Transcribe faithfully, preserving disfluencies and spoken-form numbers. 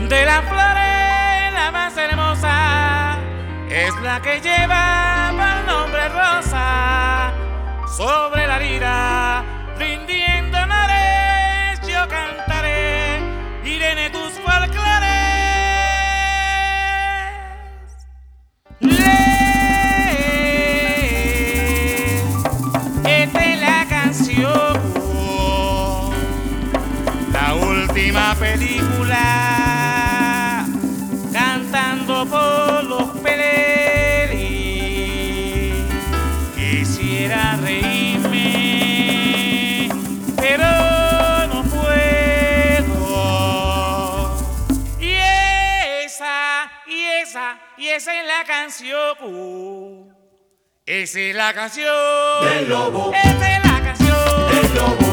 De las flores la más hermosa es la que lleva por nombre rosa. Sobre la lira rindiendo honores yo cantaré, iré tus folclores. Esta es la canción, la última película, cantando por los peleles. Quisiera reírme, pero no puedo. Y esa, y esa, y esa es la canción. Esa es la canción del lobo. Esa es la canción del lobo.